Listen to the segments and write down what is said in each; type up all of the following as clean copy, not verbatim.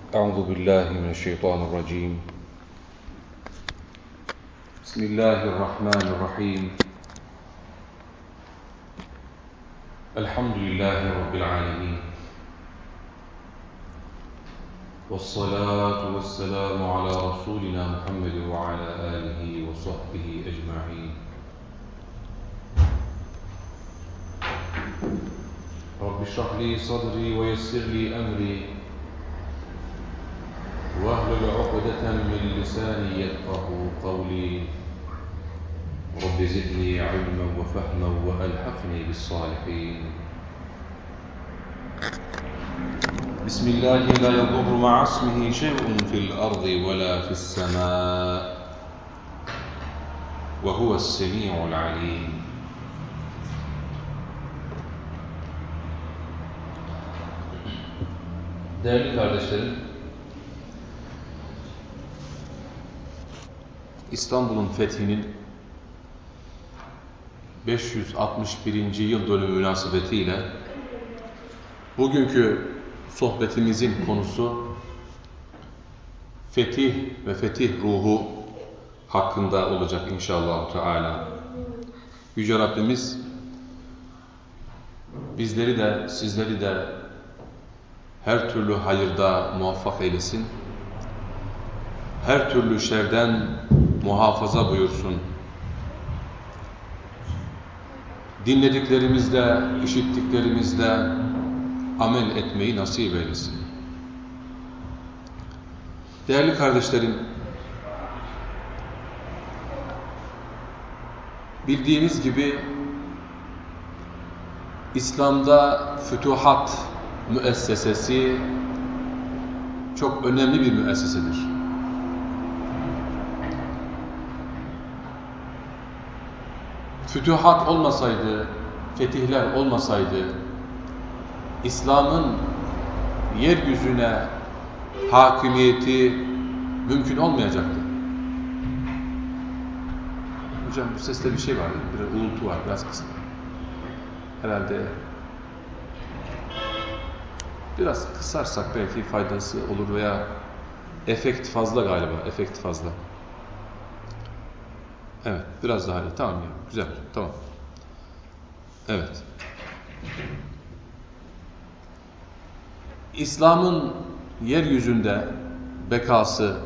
أعوذ بالله من الشيطان الرجيم. بسم الله الرحمن الرحيم. الحمد لله رب العالمين، والصلاة والسلام على رسولنا محمد وعلى آله وصحبه أجمعين. رب اشرح لي صدري ويسر لي أمري واحلل عقدة من لساني يفقهوا قولي. رب زدني علما وفهما وألحقني بالصالحين. بسم الله لا يضر مع اسمه شيء في الأرض ولا في السماء وهو السميع العليم. Değerli kardeşlerim, İstanbul'un fethinin 561. yıl dönümü münasebetiyle bugünkü sohbetimizin konusu fetih ve fetih ruhu hakkında olacak inşallah Teala. Yüce Rabbimiz bizleri de sizleri de her türlü hayırda muvaffak eylesin. Her türlü şerden muhafaza buyursun. Dinlediklerimizde, işittiklerimizde amel etmeyi nasip eylesin. Değerli kardeşlerim, bildiğiniz gibi İslam'da fütuhat müessesesi çok önemli bir müessesedir. Fütuhat olmasaydı, fetihler olmasaydı, İslam'ın yeryüzüne hakimiyeti mümkün olmayacaktı. Hocam bu seste bir şey var, bir uğultu var, biraz kısma. Herhalde biraz kısarsak belki faydası olur veya efekt fazla galiba, efekt fazla. Evet, biraz daha iyi. Tamam ya, güzel, tamam. Evet. İslam'ın yeryüzünde bekası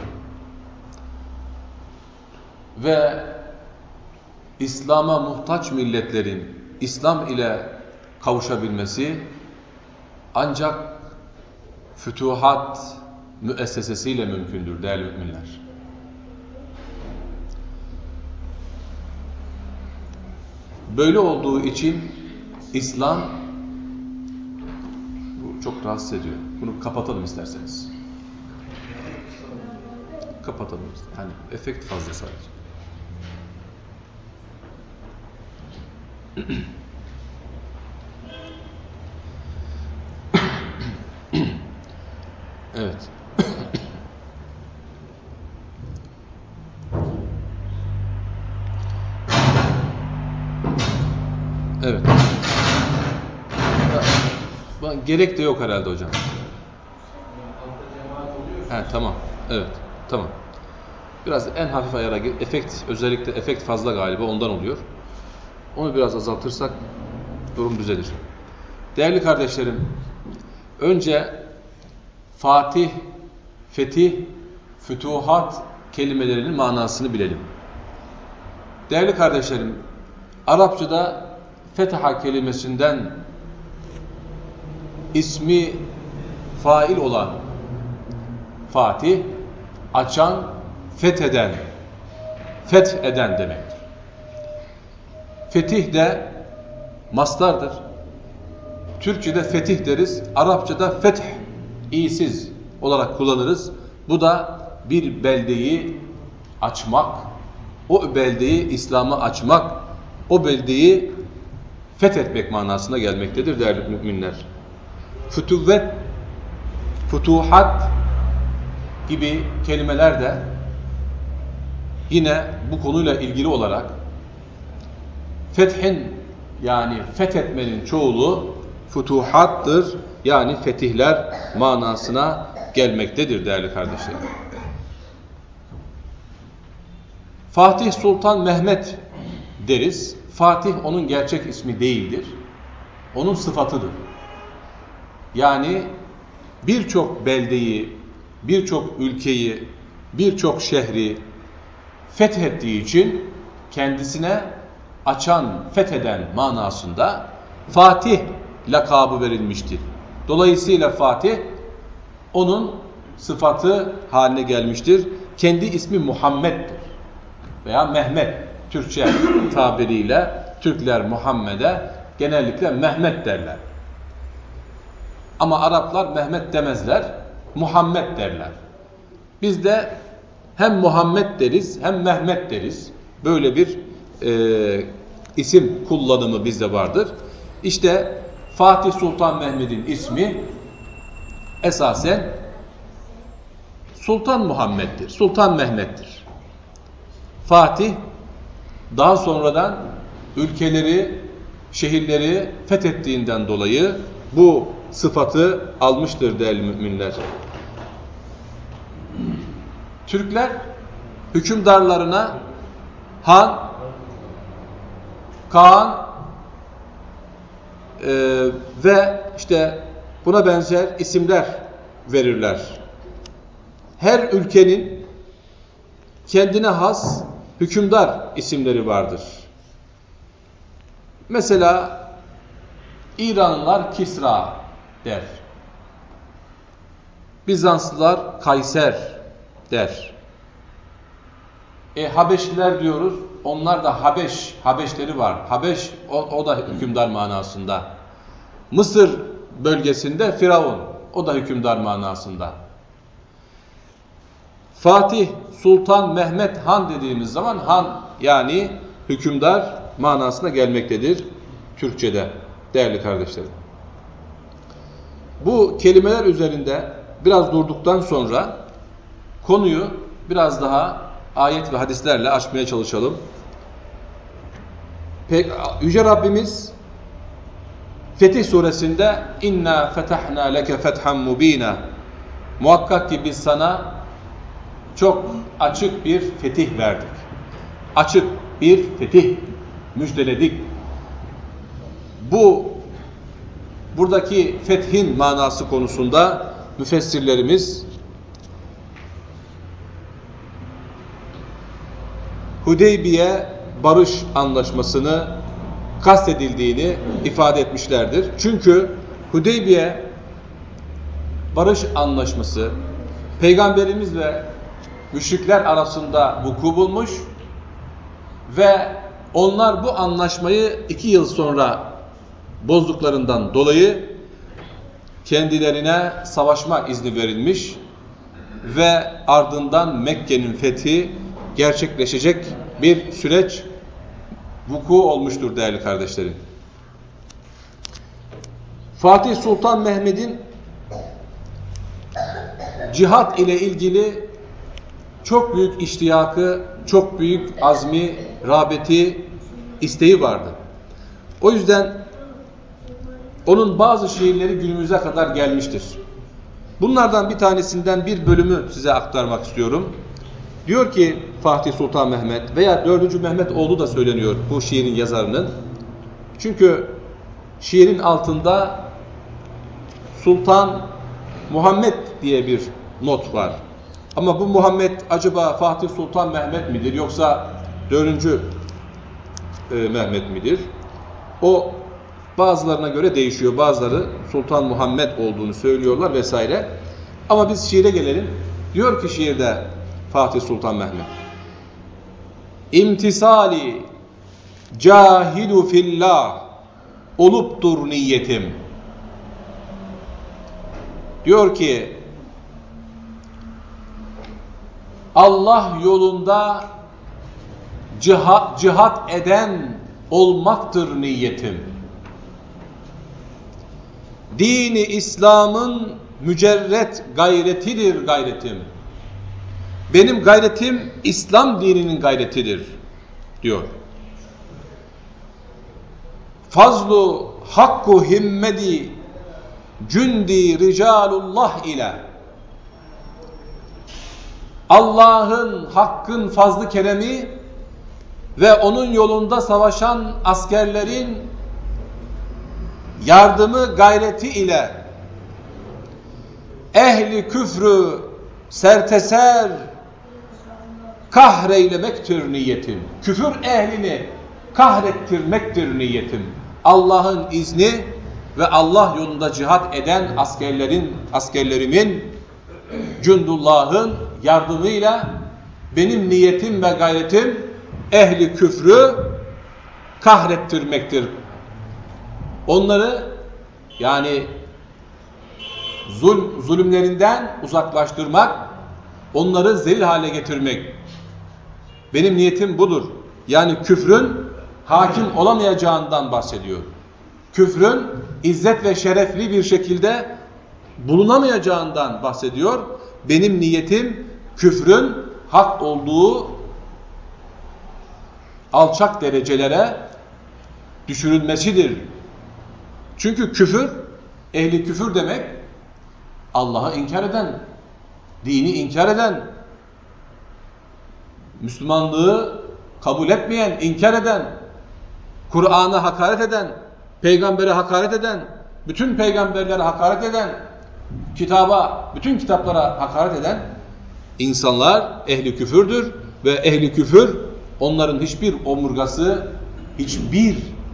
ve İslam'a muhtaç milletlerin İslam ile kavuşabilmesi ancak fütuhat müessesesiyle mümkündür değerli müminler. Böyle olduğu için İslam, bu çok rahatsız ediyor. Bunu kapatalım isterseniz. Kapatalım. Hani efekt fazla sadece. Evet. Evet. Gerek de yok herhalde hocam. He, tamam. Evet. Tamam. Biraz en hafif ayara özellikle efekt fazla galiba ondan oluyor. Onu biraz azaltırsak durum düzelir. Değerli kardeşlerim, önce Fatih, fetih, fütuhat kelimelerinin manasını bilelim. Değerli kardeşlerim, Arapçada fetha kelimesinden ismi fail olan Fatih, açan, fetheden, fetheden demektir. Fetih de mastardır. Türkçe'de fetih deriz, Arapçada feth, iyisiz olarak kullanırız. Bu da bir beldeyi açmak, o beldeyi İslam'a açmak, o beldeyi fethetmek manasına gelmektedir değerli müminler. Fütüvvet, fütuhat gibi kelimeler de yine bu konuyla ilgili olarak fethin yani fethetmenin çoğulu fütuhattır. Yani fetihler manasına gelmektedir değerli kardeşlerim. Fatih Sultan Mehmet deriz. Fatih onun gerçek ismi değildir. Onun sıfatıdır. Yani birçok beldeyi, birçok ülkeyi, birçok şehri fethettiği için kendisine açan, fetheden manasında Fatih lakabı verilmiştir. Dolayısıyla Fatih onun sıfatı haline gelmiştir. Kendi ismi Muhammed'dir veya Mehmet. Türkçe tabiriyle Türkler Muhammed'e genellikle Mehmet derler. Ama Araplar Mehmet demezler, Muhammed derler. Biz de hem Muhammed deriz hem Mehmet deriz. Böyle bir isim kullanımı bizde vardır. İşte Fatih Sultan Mehmet'in ismi esasen Sultan Muhammed'dir, Sultan Mehmet'tir. Fatih daha sonradan ülkeleri, şehirleri fethettiğinden dolayı bu sıfatı almıştır değerli müminler. Türkler hükümdarlarına Han, Kaan ve işte buna benzer isimler verirler. Her ülkenin kendine has hükümdar isimleri vardır. Mesela İranlılar Kisra der. Bizanslılar Kayser der. Habeşliler diyoruz. Onlar da Habeşleri var. Habeş o da hükümdar manasında. Mısır bölgesinde Firavun. O da hükümdar manasında. Fatih Sultan Mehmet Han dediğimiz zaman Han yani hükümdar manasına gelmektedir Türkçe'de değerli kardeşlerim. Bu kelimeler üzerinde biraz durduktan sonra konuyu biraz daha ayet ve hadislerle açmaya çalışalım. Yüce Rabbimiz Fetih suresinde inna fetahna leke fethan mubina, muhakkak ki biz sana çok açık bir fetih verdik. Açık bir fetih müjdeledik. Buradaki fethin manası konusunda müfessirlerimiz Hudeybiye barış anlaşmasını kastedildiğini ifade etmişlerdir. Çünkü Hudeybiye barış anlaşması Peygamberimiz ve müşrikler arasında vuku bulmuş ve onlar bu anlaşmayı 2 yıl sonra bozduklarından dolayı kendilerine savaşma izni verilmiş ve ardından Mekke'nin fethi gerçekleşecek bir süreç vuku olmuştur değerli kardeşlerim. Fatih Sultan Mehmet'in cihat ile ilgili çok büyük iştiyakı, çok büyük azmi, rağbeti, isteği vardı. O yüzden onun bazı şiirleri günümüze kadar gelmiştir. Bunlardan bir tanesinden bir bölümü size aktarmak istiyorum. Diyor ki Fatih Sultan Mehmet veya 4. Mehmet olduğu da söyleniyor bu şiirin yazarının. Çünkü şiirin altında Sultan Muhammed diye bir not var. Ama bu Muhammed acaba Fatih Sultan Mehmet midir yoksa 4. Mehmet midir? O bazılarına göre değişiyor. Bazıları Sultan Muhammed olduğunu söylüyorlar vesaire. Ama biz şiire gelelim. Diyor ki şiirde Fatih Sultan Mehmet, İmtisali cahidu fillah oluptur niyetim. Diyor ki Allah yolunda cihat eden olmaktır niyetim. Dini İslam'ın mücerret gayretidir gayretim. Benim gayretim İslam dininin gayretidir diyor. Fazlu hakku himmedi cündi ricalullah ile. Allah'ın, Hakk'ın fazlı keremi ve onun yolunda savaşan askerlerin yardımı gayreti ile ehli küfrü serteser kahreylemektir niyetim. Küfür ehlini kahrettirmektir niyetim. Allah'ın izni ve Allah yolunda cihat eden askerlerimin, Cündullah'ın yardımıyla benim niyetim ve gayretim ehli küfrü kahrettirmektir. Onları yani zulümlerinden uzaklaştırmak, onları zelil hale getirmek. Benim niyetim budur. Yani küfrün hakim olamayacağından bahsediyor. Küfrün izzet ve şerefli bir şekilde bulunamayacağından bahsediyor. Benim niyetim küfrün hak olduğu alçak derecelere düşürülmesidir. Çünkü küfür, ehli küfür demek Allah'ı inkar eden, dini inkar eden, Müslümanlığı kabul etmeyen, inkar eden, Kur'an'a hakaret eden, peygambere hakaret eden, bütün peygamberlere hakaret eden, bütün kitaplara hakaret eden insanlar ehli küfürdür ve ehli küfür onların hiçbir omurgası, hiçbir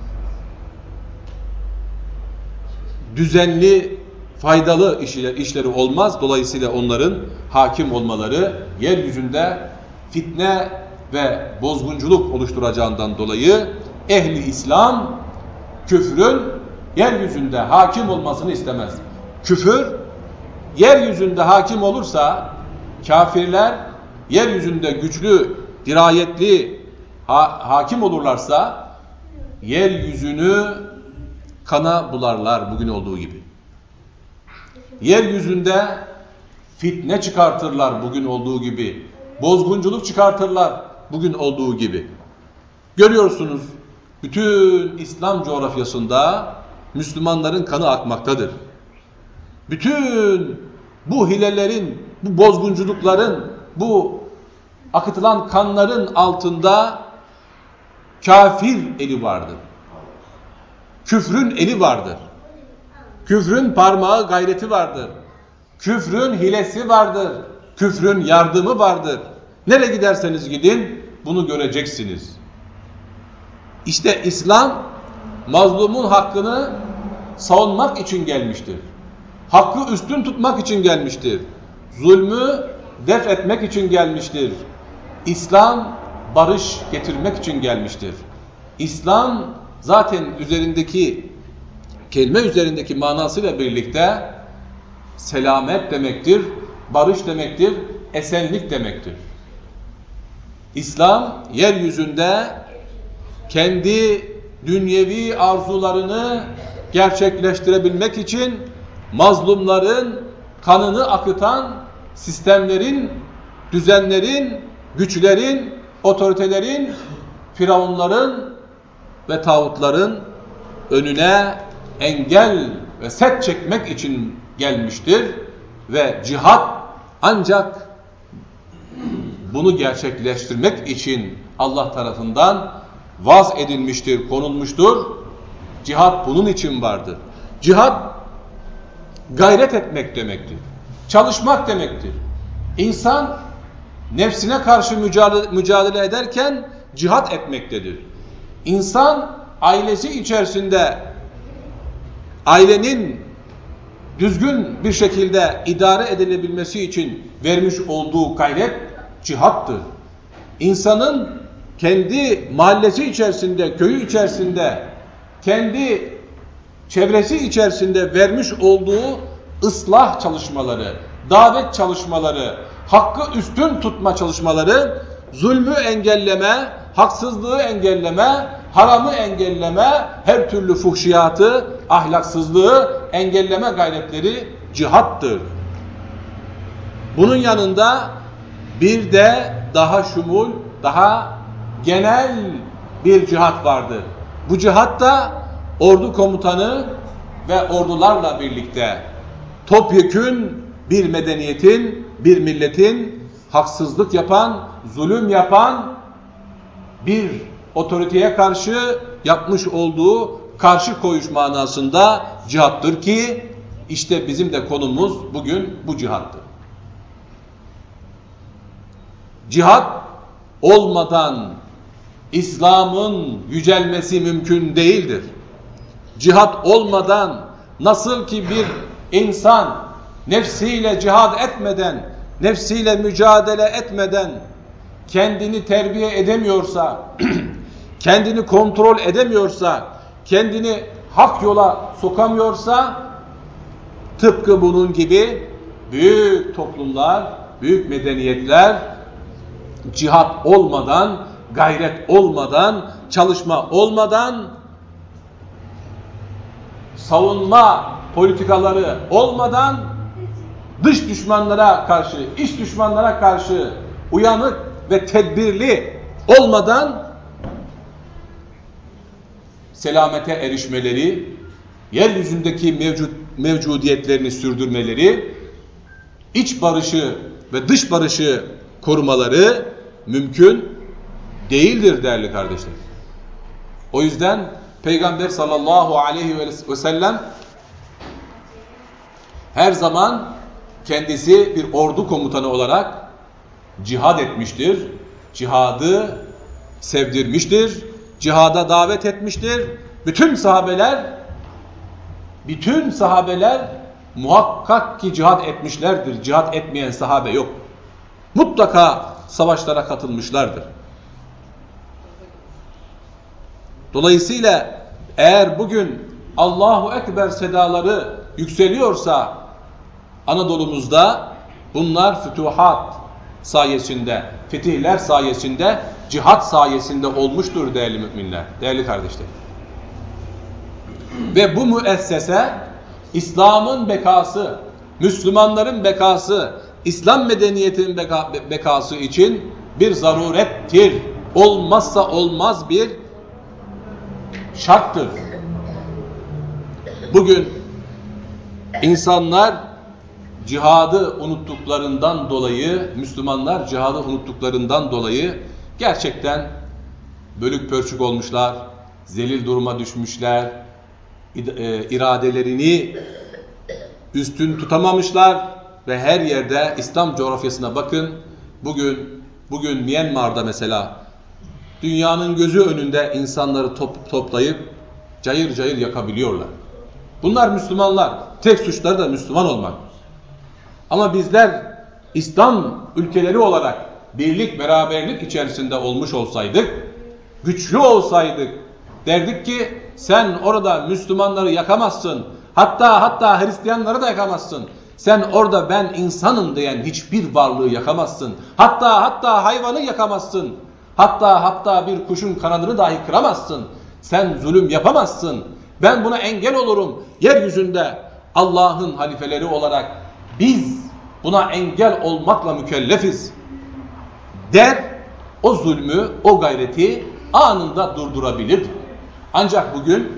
düzenli, faydalı işleri olmaz. Dolayısıyla onların hakim olmaları yeryüzünde fitne ve bozgunculuk oluşturacağından dolayı ehli İslam küfrün yeryüzünde hakim olmasını istemez. Küfür yeryüzünde hakim olursa, kafirler yeryüzünde güçlü, dirayetli hakim olurlarsa yeryüzünü kana bularlar bugün olduğu gibi. Yeryüzünde fitne çıkartırlar bugün olduğu gibi. Bozgunculuk çıkartırlar bugün olduğu gibi. Görüyorsunuz, bütün İslam coğrafyasında Müslümanların kanı akmaktadır. Bütün bu hilelerin, bu bozgunculukların, bu akıtılan kanların altında kafir eli vardır. Küfrün eli vardır. Küfrün parmağı, gayreti vardır. Küfrün hilesi vardır. Küfrün yardımı vardır. Nereye giderseniz gidin bunu göreceksiniz. İşte İslam mazlumun hakkını savunmak için gelmiştir. Hakkı üstün tutmak için gelmiştir. Zulmü def etmek için gelmiştir. İslam barış getirmek için gelmiştir. İslam zaten kelime üzerindeki manasıyla birlikte selamet demektir, barış demektir, esenlik demektir. İslam yeryüzünde kendi dünyevi arzularını gerçekleştirebilmek için mazlumların kanını akıtan sistemlerin, düzenlerin, güçlerin, otoritelerin, firavunların ve tağutların önüne engel ve set çekmek için gelmiştir ve cihat ancak bunu gerçekleştirmek için Allah tarafından vaz edilmiştir, konulmuştur. Cihat bunun için vardır. Cihat gayret etmek demektir. Çalışmak demektir. İnsan nefsine karşı mücadele ederken cihat etmektedir. İnsan ailesi içerisinde ailenin düzgün bir şekilde idare edilebilmesi için vermiş olduğu gayret cihattır. İnsanın kendi mahallesi içerisinde, köyü içerisinde, kendi çevresi içerisinde vermiş olduğu ıslah çalışmaları, davet çalışmaları, hakkı üstün tutma çalışmaları, zulmü engelleme, haksızlığı engelleme, haramı engelleme, her türlü fuhşiyatı, ahlaksızlığı engelleme gayretleri cihattır. Bunun yanında bir de daha şumul, daha genel bir cihat vardır. Bu cihat da ordu komutanı ve ordularla birlikte topyekün bir medeniyetin, bir milletin haksızlık yapan, zulüm yapan bir otoriteye karşı yapmış olduğu karşı koyuş manasında cihattır ki işte bizim de konumuz bugün bu cihattır. Cihat olmadan İslam'ın yücelmesi mümkün değildir. Cihat olmadan nasıl ki bir insan nefsiyle cihad etmeden, nefsiyle mücadele etmeden kendini terbiye edemiyorsa, kendini kontrol edemiyorsa, kendini hak yola sokamıyorsa, tıpkı bunun gibi büyük toplumlar, büyük medeniyetler cihat olmadan, gayret olmadan, çalışma olmadan, savunma politikaları olmadan, dış düşmanlara karşı, iç düşmanlara karşı uyanık ve tedbirli olmadan selamete erişmeleri, yeryüzündeki mevcudiyetlerini sürdürmeleri, iç barışı ve dış barışı korumaları mümkün değildir değerli kardeşler. O yüzden Peygamber sallallahu aleyhi ve sellem her zaman kendisi bir ordu komutanı olarak cihad etmiştir. Cihadı sevdirmiştir. Cihada davet etmiştir. Bütün sahabeler muhakkak ki cihad etmişlerdir. Cihad etmeyen sahabe yok. Mutlaka savaşlara katılmışlardır. Dolayısıyla eğer bugün Allahu Ekber sedaları yükseliyorsa Anadolu'muzda bunlar fütuhat sayesinde, fetihler sayesinde, cihat sayesinde olmuştur değerli müminler, değerli kardeşler. Ve bu müessese İslam'ın bekası, Müslümanların bekası, İslam medeniyetinin bekası için bir zarurettir. Olmazsa olmaz bir şarttır. Bugün insanlar cihadı unuttuklarından dolayı, Müslümanlar cihadı unuttuklarından dolayı gerçekten bölük pörçük olmuşlar, zelil duruma düşmüşler, iradelerini üstün tutamamışlar ve her yerde İslam coğrafyasına bakın. Bugün Myanmar'da mesela dünyanın gözü önünde insanları toplayıp cayır cayır yakabiliyorlar. Bunlar Müslümanlar. Tek suçları da Müslüman olmak. Ama bizler İslam ülkeleri olarak birlik, beraberlik içerisinde olmuş olsaydık, güçlü olsaydık, derdik ki sen orada Müslümanları yakamazsın. Hatta Hristiyanları da yakamazsın. Sen orada ben insanım diyen hiçbir varlığı yakamazsın. Hatta hayvanı yakamazsın. Hatta bir kuşun kanadını dahi kıramazsın. Sen zulüm yapamazsın. Ben buna engel olurum. Yeryüzünde Allah'ın halifeleri olarak biz buna engel olmakla mükellefiz der, o zulmü, o gayreti anında durdurabilir. Ancak bugün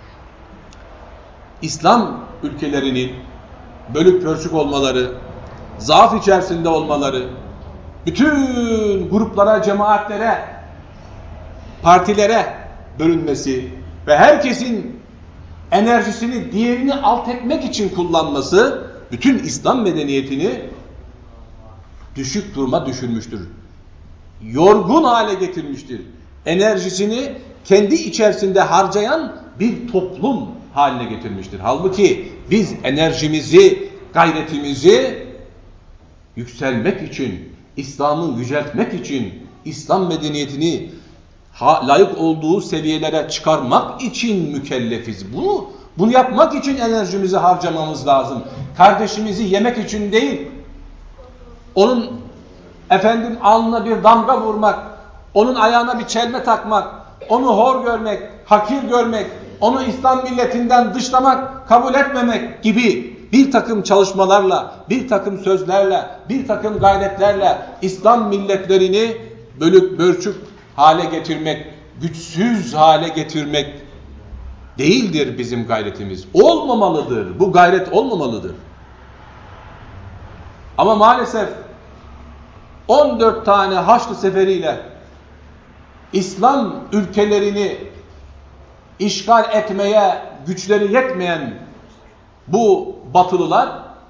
İslam ülkelerinin bölük pörçük olmaları, zaaf içerisinde olmaları, bütün gruplara, cemaatlere, partilere bölünmesi ve herkesin enerjisini diğerini alt etmek için kullanması bütün İslam medeniyetini düşük duruma düşürmüştür. Yorgun hale getirmiştir. Enerjisini kendi içerisinde harcayan bir toplum haline getirmiştir. Halbuki biz enerjimizi, gayretimizi yükselmek için, İslam'ı yüceltmek için, İslam medeniyetini layık olduğu seviyelere çıkarmak için mükellefiz. Bunu yapmak için enerjimizi harcamamız lazım. Kardeşimizi yemek için değil, onun alnına bir damga vurmak, onun ayağına bir çelme takmak, onu hor görmek, hakir görmek, onu İslam milletinden dışlamak, kabul etmemek gibi bir takım çalışmalarla, bir takım sözlerle, bir takım gayretlerle İslam milletlerini bölük pörçük hale getirmek, güçsüz hale getirmek değildir bizim gayretimiz. Olmamalıdır. Bu gayret olmamalıdır. Ama maalesef 14 tane Haçlı seferiyle İslam ülkelerini işgal etmeye güçleri yetmeyen bu batılılar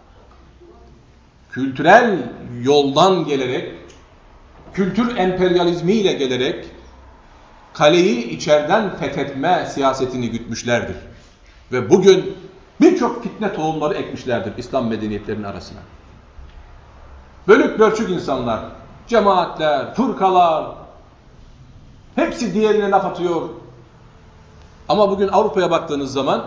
kültürel yoldan gelerek, kültür emperyalizmiyle gelerek kaleyi içeriden fethetme siyasetini gütmüşlerdir. Ve bugün birçok fitne tohumları ekmişlerdir İslam medeniyetlerinin arasına. Bölük pörçük insanlar, cemaatler, fırkalar, hepsi diğerine laf atıyor. Ama bugün Avrupa'ya baktığınız zaman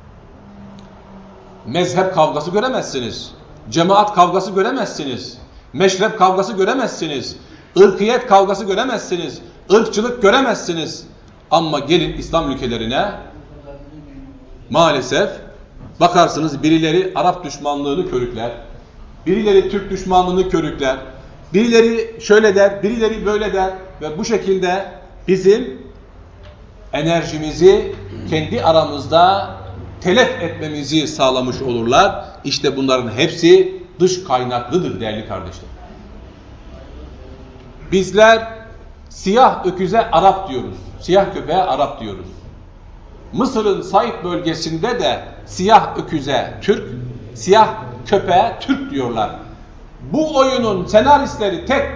mezhep kavgası göremezsiniz. Cemaat kavgası göremezsiniz. Meşrep kavgası göremezsiniz. Irkiyet kavgası göremezsiniz. Irkçılık göremezsiniz. Ama gelin İslam ülkelerine maalesef bakarsınız birileri Arap düşmanlığını körükler. Birileri Türk düşmanlığını körükler. Birileri şöyle der, birileri böyle der. Ve bu şekilde bizim enerjimizi kendi aramızda telef etmemizi sağlamış olurlar. İşte bunların hepsi dış kaynaklıdır değerli kardeşler. Bizler siyah öküze Arap diyoruz. Siyah köpeğe Arap diyoruz. Mısır'ın Said bölgesinde de siyah öküze Türk, siyah köpeğe Türk diyorlar. Bu oyunun senaristleri tek.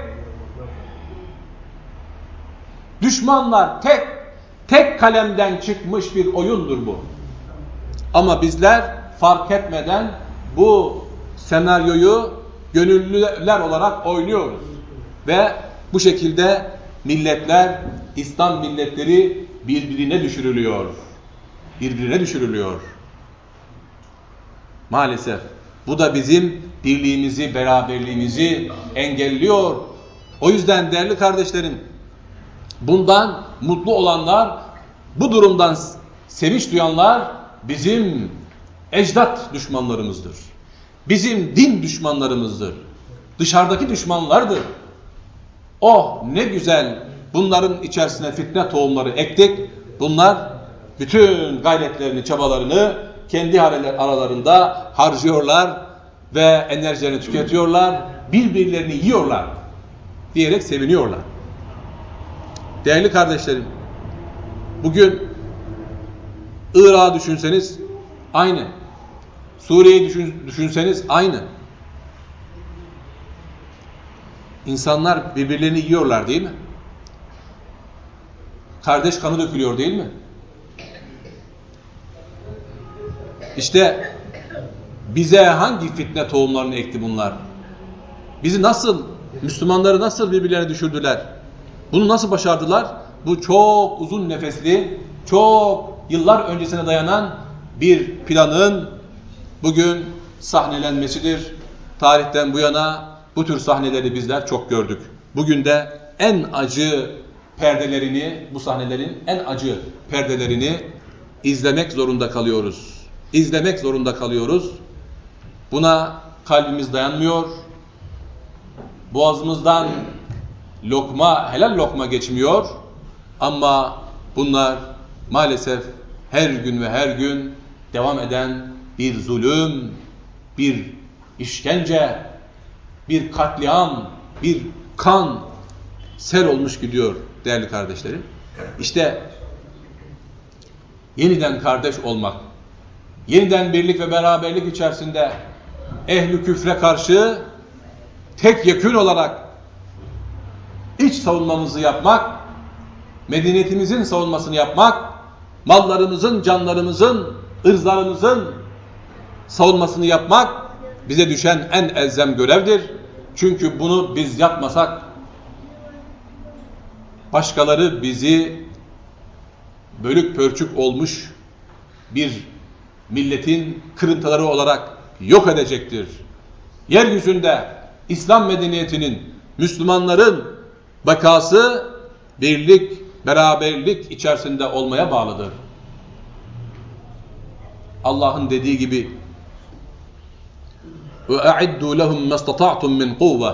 Düşmanlar tek. Tek kalemden çıkmış bir oyundur bu. Ama bizler fark etmeden bu senaryoyu gönüllüler olarak oynuyoruz. Ve bu şekilde milletler, İslam milletleri birbirine düşürülüyor. Birbirine düşürülüyor. Maalesef. Bu da bizim birliğimizi, beraberliğimizi engelliyor. O yüzden değerli kardeşlerim, bundan mutlu olanlar, bu durumdan sevinç duyanlar bizim ecdat düşmanlarımızdır. Bizim din düşmanlarımızdır. Dışarıdaki düşmanlardır. Oh ne güzel bunların içerisine fitne tohumları ektik. Bunlar bütün gayretlerini, çabalarını kendi aralarında harcıyorlar ve enerjilerini tüketiyorlar. Birbirlerini yiyorlar diyerek seviniyorlar. Değerli kardeşlerim, bugün Irak'ı düşünseniz aynı. Suriye'yi düşünseniz aynı. İnsanlar birbirlerini yiyorlar değil mi? Kardeş kanı dökülüyor değil mi? İşte bize hangi fitne tohumlarını ekti bunlar? Bizi nasıl, Müslümanları nasıl birbirlerine düşürdüler? Bunu nasıl başardılar? Bu çok uzun nefesli, çok yıllar öncesine dayanan bir planın bugün sahnelenmesidir. Tarihten bu yana bu tür sahneleri bizler çok gördük. Bugün de en acı perdelerini, bu sahnelerin en acı perdelerini izlemek zorunda kalıyoruz. İzlemek zorunda kalıyoruz. Buna kalbimiz dayanmıyor. Boğazımızdan lokma, helal lokma geçmiyor. Ama bunlar maalesef her gün ve her gün devam eden bir zulüm, bir işkence, bir katliam, bir kan sel olmuş gidiyor değerli kardeşlerim. İşte yeniden kardeş olmak, yeniden birlik ve beraberlik içerisinde ehli küfre karşı tek yekün olarak iç savunmamızı yapmak, medeniyetimizin savunmasını yapmak, mallarımızın, canlarımızın, ırzlarımızın savunmasını yapmak bize düşen en elzem görevdir. Çünkü bunu biz yapmasak başkaları bizi bölük pörçük olmuş bir milletin kırıntıları olarak yok edecektir. Yeryüzünde İslam medeniyetinin, Müslümanların bakası birlik, beraberlik içerisinde olmaya bağlıdır. Allah'ın dediği gibi وَاَعِدُّوا لَهُمْ مَسْتَطَعْتُمْ مِنْ قُوَّةٍ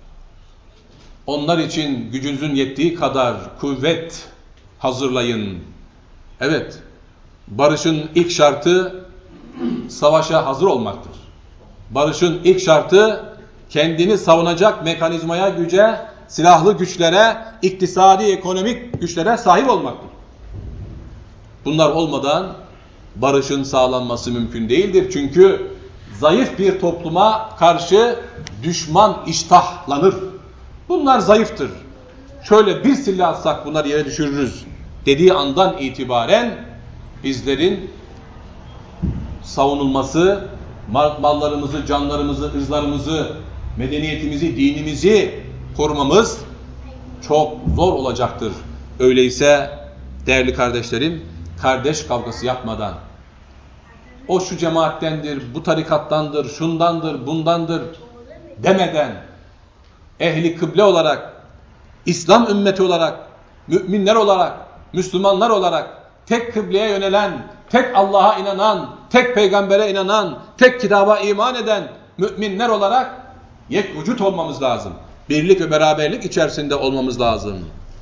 Onlar için gücünüzün yettiği kadar kuvvet hazırlayın. Evet, barışın ilk şartı savaşa hazır olmaktır. Barışın ilk şartı kendini savunacak mekanizmaya, güce, silahlı güçlere, iktisadi, ekonomik güçlere sahip olmaktır. Bunlar olmadan barışın sağlanması mümkün değildir. Çünkü zayıf bir topluma karşı düşman iştahlanır. Bunlar zayıftır. Şöyle bir silah atsak bunlar yere düşürürüz dediği andan itibaren bizlerin savunulması, mallarımızı, canlarımızı, ırzlarımızı, medeniyetimizi, dinimizi korumamız çok zor olacaktır. Öyleyse değerli kardeşlerim, kardeş kavgası yapmadan, o şu cemaattendir, bu tarikattandır, şundandır, bundandır demeden, ehli kıble olarak, İslam ümmeti olarak, müminler olarak, Müslümanlar olarak, tek kıbleye yönelen, tek Allah'a inanan, tek peygambere inanan, tek kitaba iman eden müminler olarak yekvücut olmamız lazım. Birlik ve beraberlik içerisinde olmamız lazım.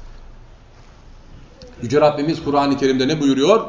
Yüce Rabbimiz Kur'an-ı Kerim'de ne buyuruyor?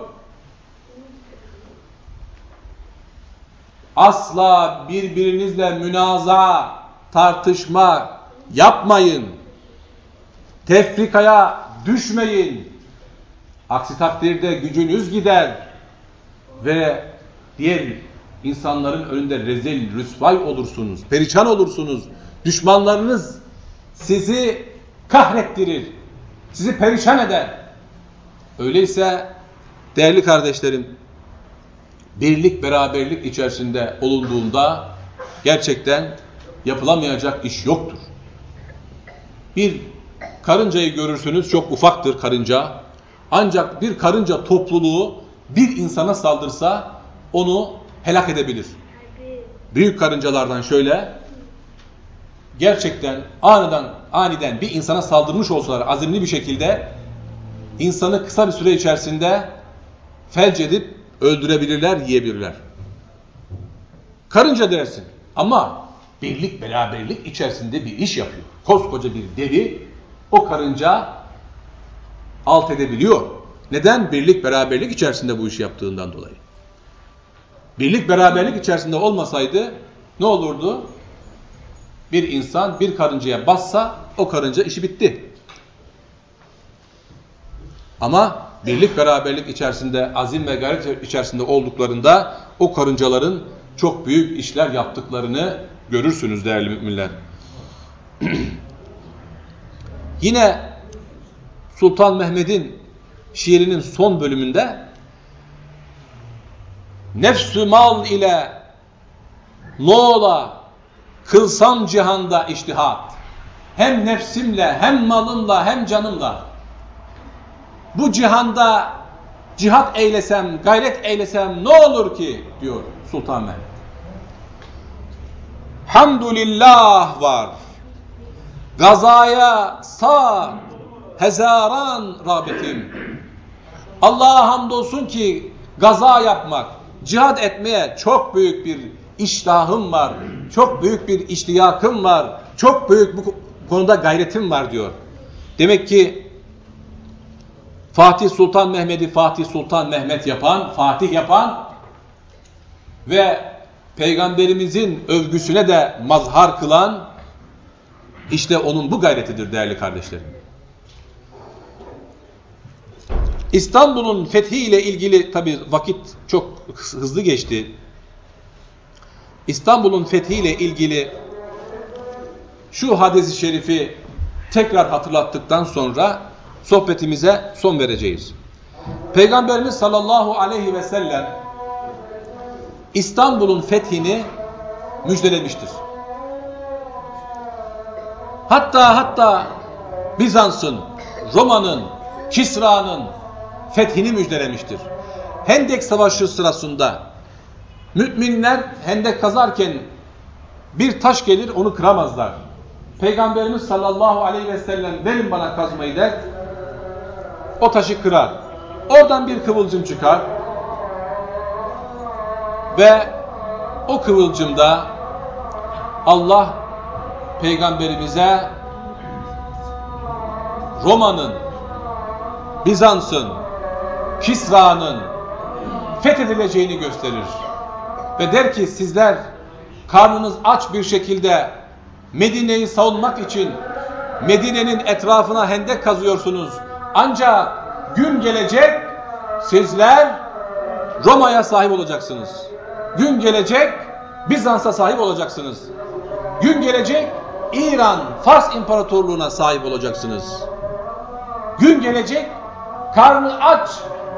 Asla birbirinizle münaza, tartışma yapmayın. Tefrikaya düşmeyin. Aksi takdirde gücünüz gider ve diğer insanların önünde rezil, rüsvay olursunuz, perişan olursunuz. Düşmanlarınız sizi kahrettirir, sizi perişan eder. Öyleyse değerli kardeşlerim, birlik, beraberlik içerisinde olunduğunda gerçekten yapılamayacak iş yoktur. Bir karıncayı görürsünüz, çok ufaktır karınca. Ancak bir karınca topluluğu bir insana saldırsa onu helak edebilir. Büyük karıncalardan şöyle, gerçekten aniden bir insana saldırmış olsalar azimli bir şekilde insanı kısa bir süre içerisinde felç edip öldürebilirler, yiyebilirler. Karınca dersin ama birlik, beraberlik içerisinde bir iş yapıyor. Koskoca bir devi o karınca alt edebiliyor. Neden? Birlik, beraberlik içerisinde bu işi yaptığından dolayı. Birlik, beraberlik içerisinde olmasaydı ne olurdu? Bir insan bir karıncaya bassa o karınca işi bitti. Ama birlik, beraberlik içerisinde, azim ve gayret içerisinde olduklarında o karıncaların çok büyük işler yaptıklarını görürsünüz değerli müminler. Yine Sultan Mehmet'in şiirinin son bölümünde nefsü mal ile nola kılsam cihanda içtihat, hem nefsimle hem malımla hem canımla bu cihanda cihat eylesem, gayret eylesem ne olur ki diyor Sultan Mehmet. Hamdülillah var, gazaya sağ hezaran rağbetim. Allah'a hamdolsun ki gaza yapmak, cihad etmeye çok büyük bir iştahım var, çok büyük bir iştiyakım var, çok büyük bu konuda gayretim var diyor. Demek ki Fatih Sultan Mehmet'i Fatih Sultan Mehmet yapan, Fatih yapan ve Peygamberimizin övgüsüne de mazhar kılan işte onun bu gayretidir değerli kardeşlerim. İstanbul'un fethiyle ilgili tabi vakit çok hızlı geçti. İstanbul'un fethiyle ilgili şu hadis-i şerifi tekrar hatırlattıktan sonra sohbetimize son vereceğiz. Peygamberimiz sallallahu aleyhi ve sellem İstanbul'un fethini müjdelemiştir. Hatta Bizans'ın, Roma'nın, Kisra'nın fethini müjdelemiştir. Hendek Savaşı sırasında müminler hendek kazarken bir taş gelir onu kıramazlar. Peygamberimiz sallallahu aleyhi ve sellem verin bana kazmayı der. O taşı kırar. Oradan bir kıvılcım çıkar. Ve o kıvılcımda Allah Peygamberimize Roma'nın, Bizans'ın, Kisra'nın fethedileceğini gösterir. Ve der ki sizler karnınız aç bir şekilde Medine'yi savunmak için Medine'nin etrafına hendek kazıyorsunuz. Ancak gün gelecek, sizler Roma'ya sahip olacaksınız. Gün gelecek, Bizans'a sahip olacaksınız. Gün gelecek, İran, Fars İmparatorluğu'na sahip olacaksınız. Gün gelecek, karnı aç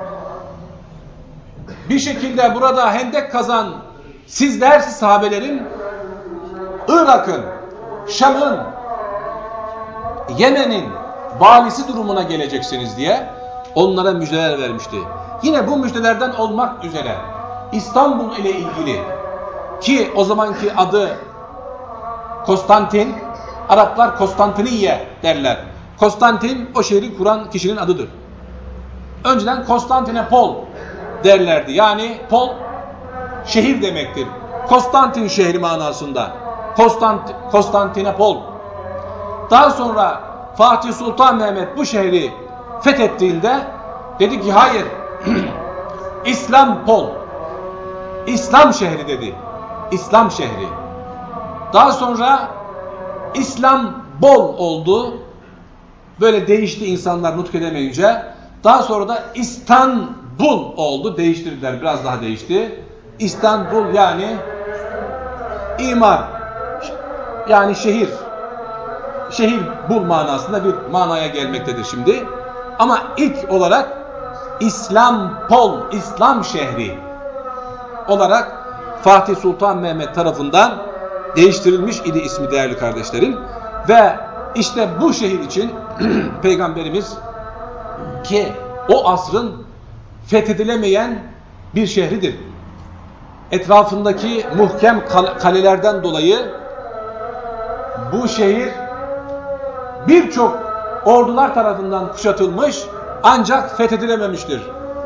bir şekilde burada hendek kazan sizler, sahabelerin, Irak'ın, Şam'ın, Yemen'in valisi durumuna geleceksiniz diye onlara müjdeler vermişti. Yine bu müjdelerden olmak üzere İstanbul ile ilgili, ki o zamanki adı Konstantin, Araplar Konstantiniye derler. Konstantin o şehri kuran kişinin adıdır. Önceden Konstantinopol derlerdi. Yani Pol şehir demektir. Konstantin şehri manasında. Konstantinopol. Daha sonra Fatih Sultan Mehmet bu şehri fethettiğinde dedi ki hayır, İslampol, İslam şehri dedi. İslam şehri. Daha sonra İslambol oldu. Böyle değişti insanlar nutk edemeyince. Daha sonra da İstanbul oldu. Değiştirdiler. Biraz daha değişti. İstanbul yani imar. Yani şehir. Şehir bul manasında bir manaya gelmektedir şimdi. Ama ilk olarak İslampol, İslam şehri olarak Fatih Sultan Mehmet tarafından değiştirilmiş idi ismi değerli kardeşlerim. Ve işte bu şehir için Peygamberimiz, ki o asrın fethedilemeyen bir şehridir. Etrafındaki muhkem kalelerden dolayı bu şehir birçok ordular tarafından kuşatılmış ancak fethedilememiştir.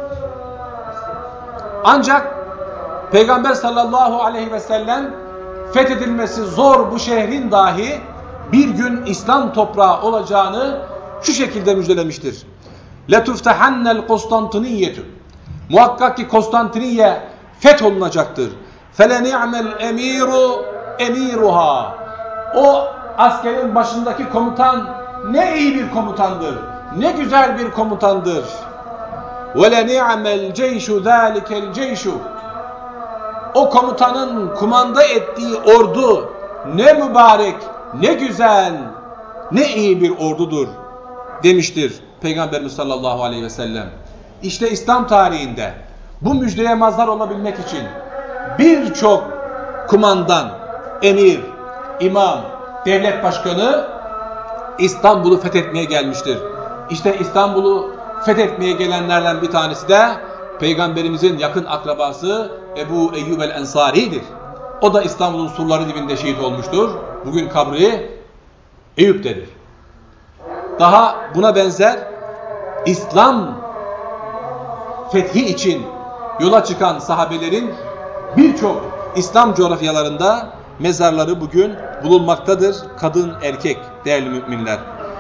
Ancak Peygamber sallallahu aleyhi ve sellem fethedilmesi zor bu şehrin dahi bir gün İslam toprağı olacağını şu şekilde müjdelemiştir. لَتُفْتَحَنَّ الْقُسْطَنْطِنِيَّةُ Muhakkak ki Konstantiniye fetholunacaktır. فَلَنِعْمَ الْاَم۪يرُ اَم۪يرُهَا O askerin başındaki komutan ne iyi bir komutandır, ne güzel bir komutandır. وَلَنِعْمَ الْجَيْشُ ذَٰلِكَ الْجَيْشُ O komutanın kumanda ettiği ordu ne mübarek, ne güzel, ne iyi bir ordudur demiştir Peygamberimiz sallallahu aleyhi ve sellem. İşte İslam tarihinde bu müjdeye mazhar olabilmek için birçok kumandan, emir, imam, devlet başkanı İstanbul'u fethetmeye gelmiştir. İşte İstanbul'u fethetmeye gelenlerden bir tanesi de Peygamberimizin yakın akrabası Ebu Eyyub el-Ensari'dir. O da İstanbul'un surları dibinde şehit olmuştur. Bugün kabri Eyüp'tedir. Daha buna benzer İslam fethi için yola çıkan sahabelerin birçok İslam coğrafyalarında mezarları bugün bulunmaktadır. Kadın, erkek değerli müminler.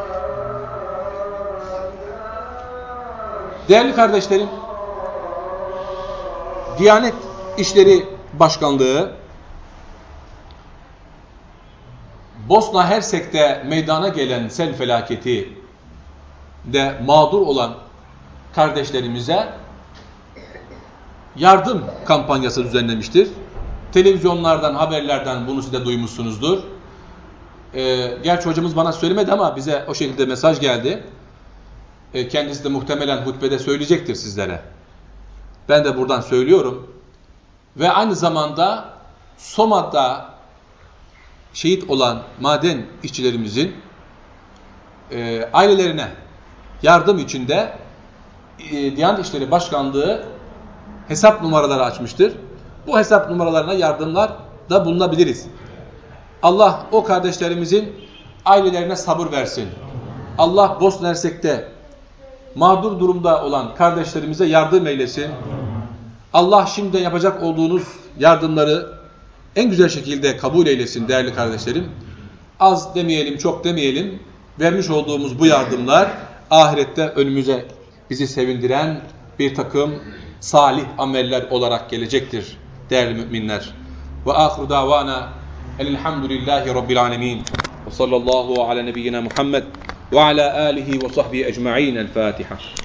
Değerli kardeşlerim, Diyanet İşleri Başkanlığı Bosna Hersek'te meydana gelen sel felaketi de mağdur olan kardeşlerimize yardım kampanyası düzenlemiştir. Televizyonlardan, haberlerden bunu siz de duymuşsunuzdur. Gerçi hocamız bana söylemedi ama bize o şekilde mesaj geldi. Kendisi de muhtemelen hutbede söyleyecektir sizlere. Ben de buradan söylüyorum. Ve aynı zamanda Soma'da şehit olan maden işçilerimizin ailelerine yardım için de Diyanet İşleri Başkanlığı hesap numaraları açmıştır. Bu hesap numaralarına yardımlar da bulunabiliriz. Allah o kardeşlerimizin ailelerine sabır versin. Allah Bosna Hersek'te mağdur durumda olan kardeşlerimize yardım eylesin. Allah şimdi yapacak olduğunuz yardımları en güzel şekilde kabul eylesin değerli kardeşlerim. Az demeyelim, çok demeyelim. Vermiş olduğumuz bu yardımlar ahirette önümüze bizi sevindiren bir takım salih ameller olarak gelecektir değerli müminler. Ve ahru davana Elhamdülillahi Rabbil alemin. Ve sallallahu ala nebiyyina Muhammed ve ala alihi ve sahbihi ecma'in. El Fatiha.